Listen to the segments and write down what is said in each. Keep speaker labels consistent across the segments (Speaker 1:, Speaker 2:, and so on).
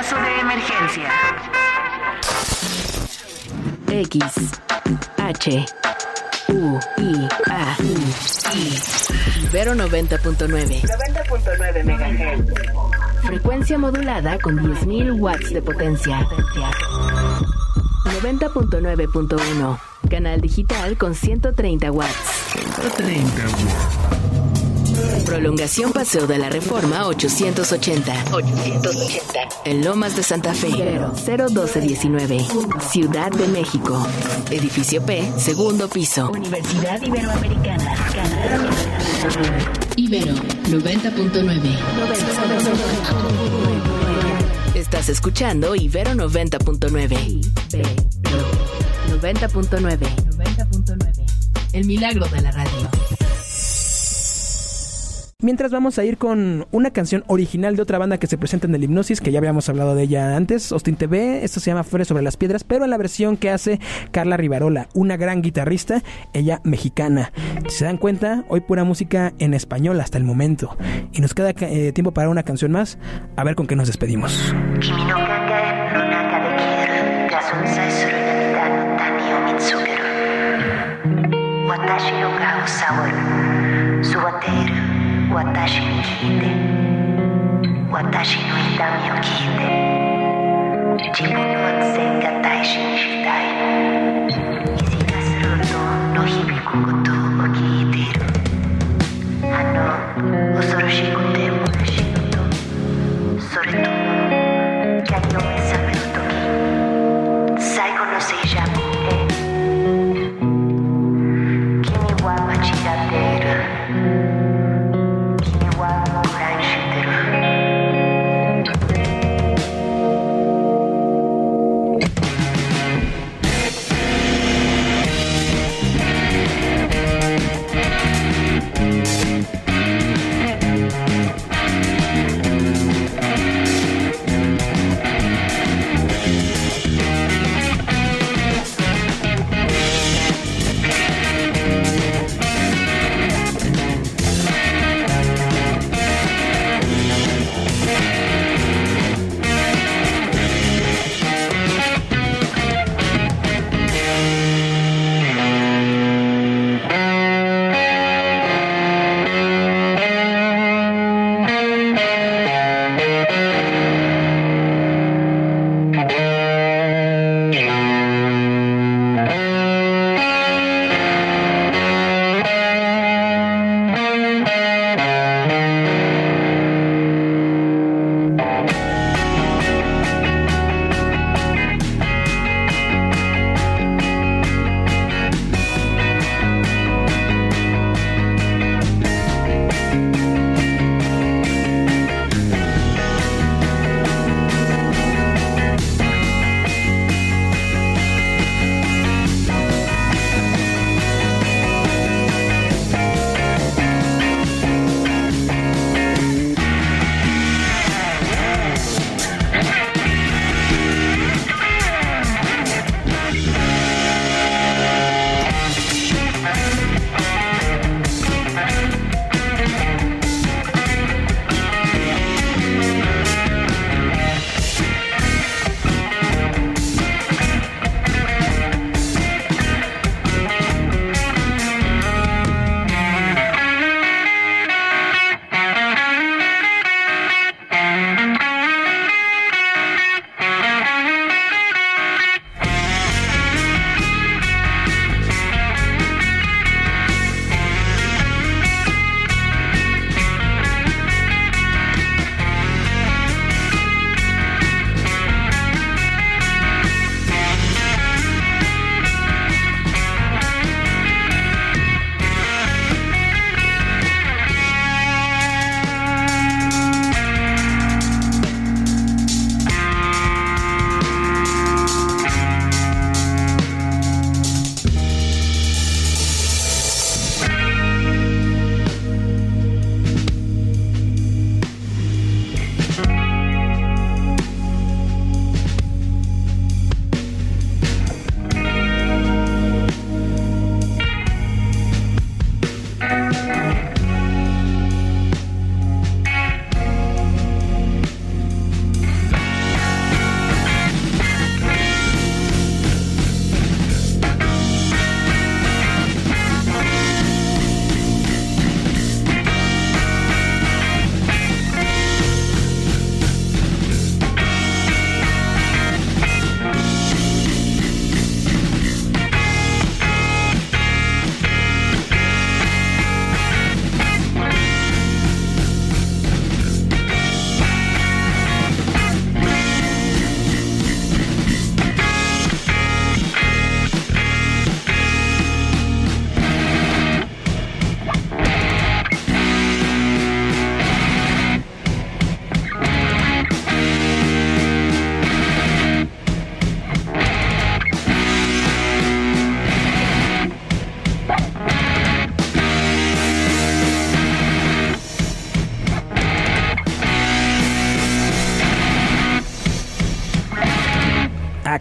Speaker 1: caso de emergencia.
Speaker 2: X, H, U, I, A, U, I. Ibero 90.9.
Speaker 1: 90.9 MHz.
Speaker 2: Frecuencia modulada con 10.000 watts de potencia. 90.9.1. Canal digital con 130 watts.
Speaker 3: 130 watts.
Speaker 2: Prolongación Paseo de la Reforma 880. En Lomas de Santa Fe. 01219. Ciudad de México. Edificio P, segundo piso.
Speaker 1: Universidad Iberoamericana.
Speaker 2: Ibero 90.9. Estás escuchando Ibero 90.9. 90.9. El milagro de la radio.
Speaker 4: Mientras vamos a ir con una canción original de otra banda que se presenta en el Hipnosis, que ya habíamos hablado de ella antes, Austin TV. Esto se llama Flores sobre las Piedras, pero en la versión que hace Carla Rivarola, una gran guitarrista, ella mexicana. Si se dan cuenta, hoy pura música en español hasta el momento. Y nos queda tiempo para una canción más, a ver con qué nos despedimos.
Speaker 5: Watashi ni kite, watashi no itami o kite, jibun no zen ga taishi ni shitai, isi ga suru to no hibiku koto o kiiteiru, osoroshi kote monashi no to, sore tomo kyari o mesameru toki, saigo no seijaku e, kimi wa machirateru.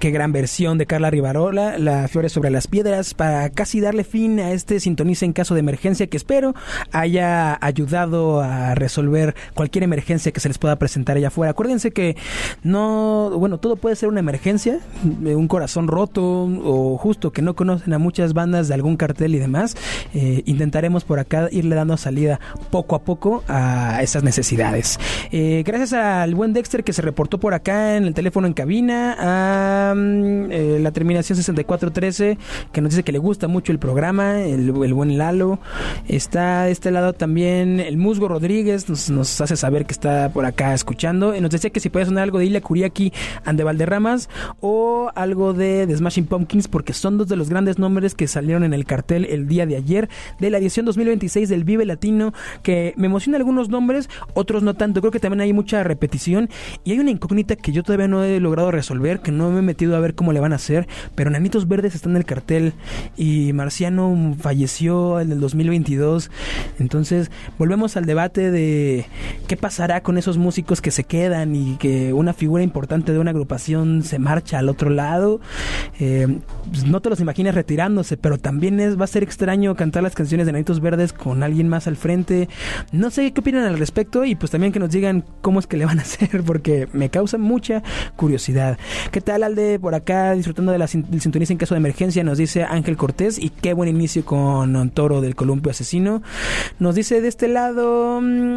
Speaker 4: Qué gran versión de Carla Rivarola, La Flores sobre las Piedras, para casi darle fin a este Sintoniza en caso de emergencia, que espero haya ayudado a resolver cualquier emergencia que se les pueda presentar allá afuera. Acuérdense que todo puede ser una emergencia, un corazón roto o justo que no conocen a muchas bandas de algún cartel y demás. Intentaremos por acá irle dando salida poco a poco a esas necesidades. Gracias al buen Dexter que se reportó por acá en el teléfono en cabina, a la terminación 6413 que nos dice que le gusta mucho el programa, el buen Lalo. Está de este lado también el Musgo Rodríguez, nos hace saber que está por acá escuchando, y nos decía que si puede sonar algo de Ilia Kuriaki and the Valderramas o algo de The Smashing Pumpkins, porque son dos de los grandes nombres que salieron en el cartel el día de ayer de la edición 2026 del Vive Latino, que me emociona algunos nombres, otros no tanto. Creo que también hay mucha repetición y hay una incógnita que yo todavía no he logrado resolver, que no me he metido a ver cómo le van a hacer, pero Nanitos Verdes está en el cartel y Marciano falleció en el 2022. Entonces volvemos al debate de qué pasará con esos músicos que se quedan y que una figura importante de una agrupación se marcha al otro lado. Pues no te los imaginas retirándose, pero también va a ser extraño cantar las canciones de Nanitos Verdes con alguien más al frente. No sé qué opinan al respecto, y pues también que nos digan cómo es que le van a hacer, porque me causa mucha curiosidad. ¿Qué tal, Alde? Por acá disfrutando del Sintoniza en caso de emergencia, nos dice Ángel Cortés, y qué buen inicio con Toro del Columpio Asesino. Nos dice de este lado,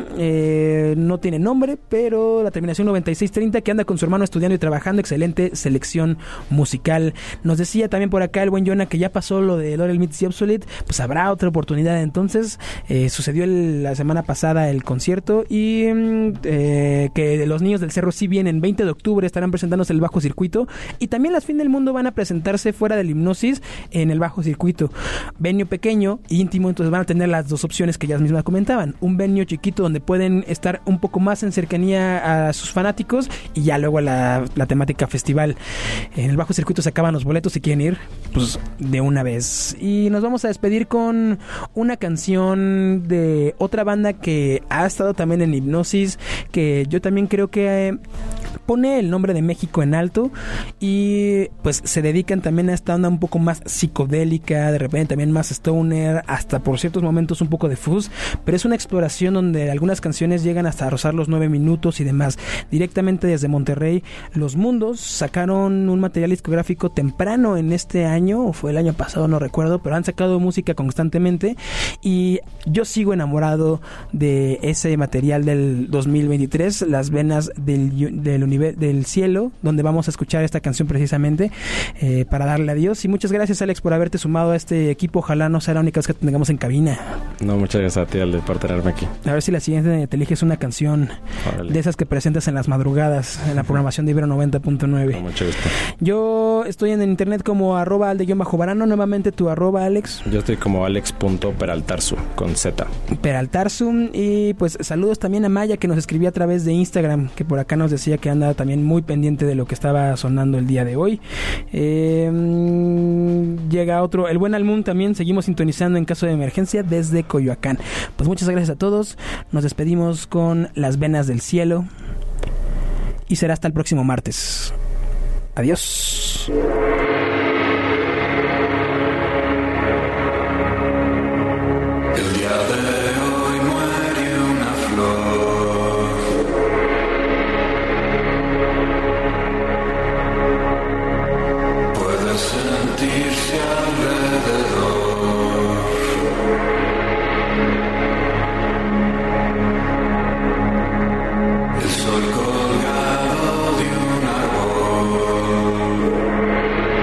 Speaker 4: no tiene nombre, pero la terminación 9630, que anda con su hermano estudiando y trabajando, excelente selección musical. Nos decía también por acá el buen Jonah que ya pasó lo de Laurel Meets the Obsolete, pues habrá otra oportunidad entonces. Sucedió la semana pasada el concierto, y que los Niños del Cerro sí vienen 20 de octubre, estarán presentándose el Bajo Circuito, y también las Fin del Mundo van a presentarse fuera del Hipnosis en el Bajo Circuito. Venue pequeño, íntimo, entonces van a tener las dos opciones que ellas mismas comentaban: un venue chiquito donde pueden estar un poco más en cercanía a sus fanáticos, y ya luego la temática festival. En el Bajo Circuito se acaban los boletos, si quieren ir, pues de una vez. Y nos vamos a despedir con una canción de otra banda que ha estado también en Hipnosis, que yo también creo que pone el nombre de México en alto, y pues se dedican también a esta onda un poco más psicodélica, de repente también más stoner, hasta por ciertos momentos un poco de fuzz, pero es una exploración donde algunas canciones llegan hasta rozar los 9 minutos y demás. Directamente desde Monterrey, Los Mundos sacaron un material discográfico temprano en este año, o fue el año pasado, no recuerdo, pero han sacado música constantemente, y yo sigo enamorado de ese material del 2023, Las Venas del Cielo, donde vamos a escuchar esta canción precisamente para darle adiós. Y muchas gracias, Alex, por haberte sumado a este equipo. Ojalá no sea la única vez que te tengamos en cabina.
Speaker 6: No, muchas gracias a ti, Ale, por tenerme aquí.
Speaker 4: A ver si la siguiente te eliges una canción de esas que presentas en las madrugadas en la programación de Ibero 90.9.
Speaker 6: Con mucho gusto.
Speaker 4: Yo estoy en el internet como @alde_varano. Nuevamente tu @, Alex.
Speaker 6: Yo estoy como alex.peraltarzu con Z.
Speaker 4: Peraltarzu. Y pues saludos también a Maya, que nos escribía a través de Instagram, que por acá nos decía que anda también muy pendiente de lo que estaba sonando el día de hoy. Llega otro, el buen Almun también, seguimos sintonizando en caso de emergencia desde Coyoacán. Pues muchas gracias a todos, nos despedimos con Las Venas del Cielo, y será hasta el próximo martes. Adiós.
Speaker 7: El día de hoy muere una flor. Puede sentirse alrededor. El sol colgado de un árbol.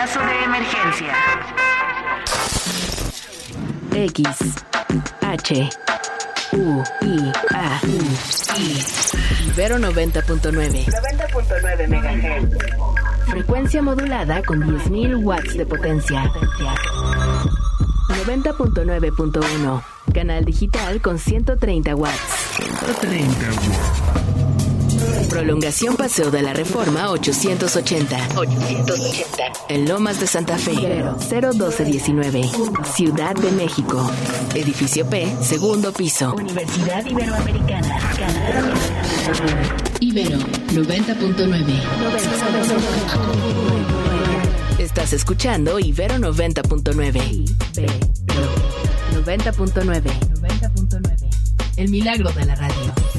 Speaker 1: Caso de emergencia.
Speaker 2: X, H, U, I, A, U, I. Ibero 90.9.
Speaker 1: 90.9 MHz.
Speaker 2: Frecuencia modulada con 10.000 watts de potencia. 90.9.1. Canal digital con 130 watts.
Speaker 3: 30 watts.
Speaker 2: Prolongación Paseo de la Reforma 880. En Lomas de Santa Fe. 01219. Ciudad de México. Edificio P, segundo piso.
Speaker 1: Universidad Iberoamericana. Canadá.
Speaker 2: Ibero 90.9. Estás escuchando Ibero 90.9. 90.9. El milagro de la radio.